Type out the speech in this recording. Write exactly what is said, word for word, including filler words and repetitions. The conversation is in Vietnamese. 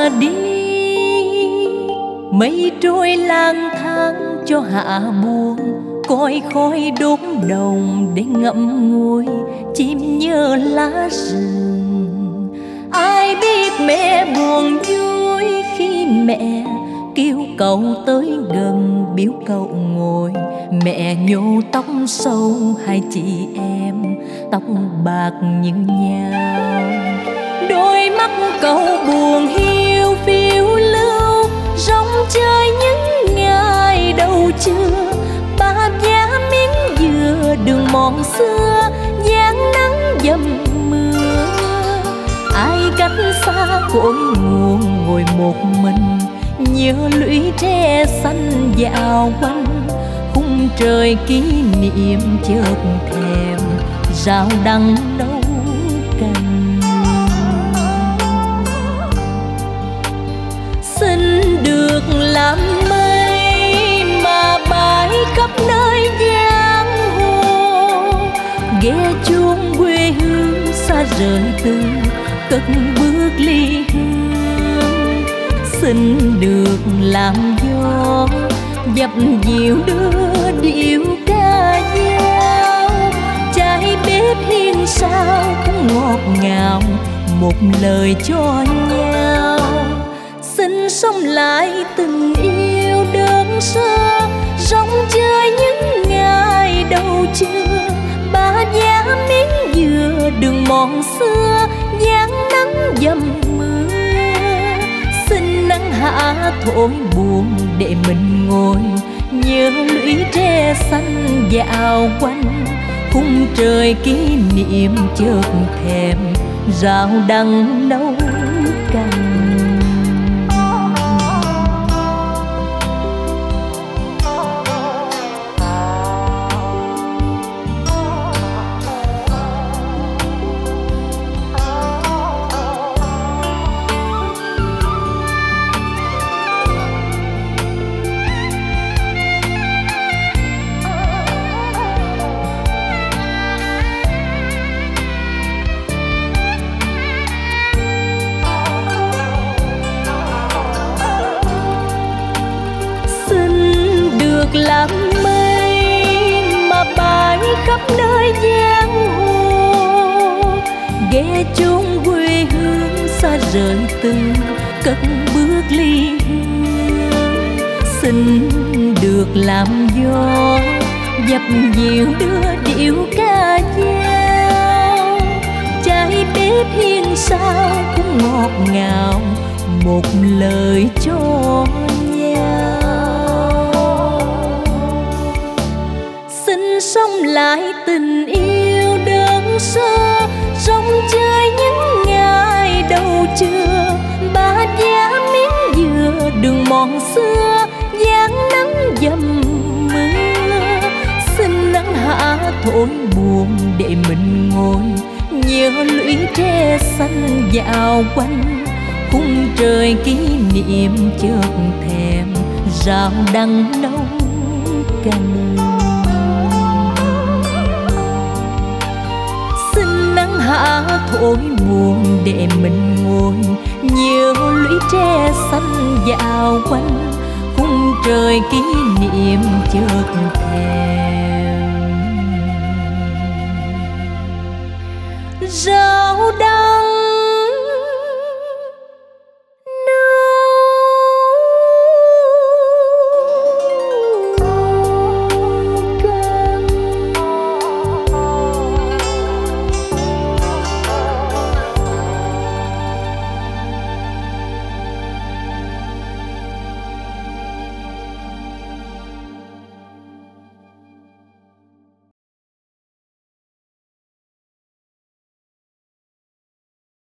đi. Mây trôi lang thang cho hạ buồn, coi khói đốt đồng để ngậm ngùi chim nhớ lá rừng. Ai biết mẹ buồn vui khi mẹ kêu cậu tới gần biếu cậu ngồi. Mẹ nhổ tóc sâu hai chị em tóc bạc như nhau. Đôi mắt cậu buồn hiu phiêu lưu rong chơi những ngày đầu trưa. Ba giá miếng dừa đường mòn xưa dáng nắng dầm mưa. Ai cách xa cội nguồn ngồi một mình nhớ lũy tre xanh dạo quanh. Khung trời kỷ niệm chợt thèm rau đắng nấu canh. Xin được làm mây mà bay khắp nơi giang hồ, ghé chuông quê hương xa rời từ cất bước ly hương. Xin được làm gió dập dìu đưa điệu ca dao. Trái bếp hiên sao cũng ngọt ngào một lời cho nhau. Xin sống lại tình yêu đơn sơ rong chơi những ngày đầu trưa. Ba giá miếng dừa đường mòn xưa dáng nắng dầm mưa. Xin nắng hạ thổi buồn để mình ngồi nhớ lũy tre xanh dạo quanh. Khung trời kỷ niệm chợt thèm rau đắng nấu canh. Làm mây mà bay khắp nơi giang hồ, ghé chuông quê hương xa rời từ cất bước ly hương. Xin được làm gió dập dìu đưa điệu ca dao. Trái bếp hiên sao cũng ngọt ngào một lời cho nhau. Sống lại tình yêu đơn sơ rong chơi những ngày đầu trưa. Ba giá miếng dừa đường mòn xưa dáng nắng dầm mưa. Xin nắng hạ thổi buồn để mình ngồi nhớ lũy tre xanh dạo quanh. Khung trời kỷ niệm chợt thèm rau đắng nấu canh. Hạ thổi buồn để mình ngồi nhớ lũy tre xanh dạo quanh. Khung trời kỷ niệm chợt thèm rau đắng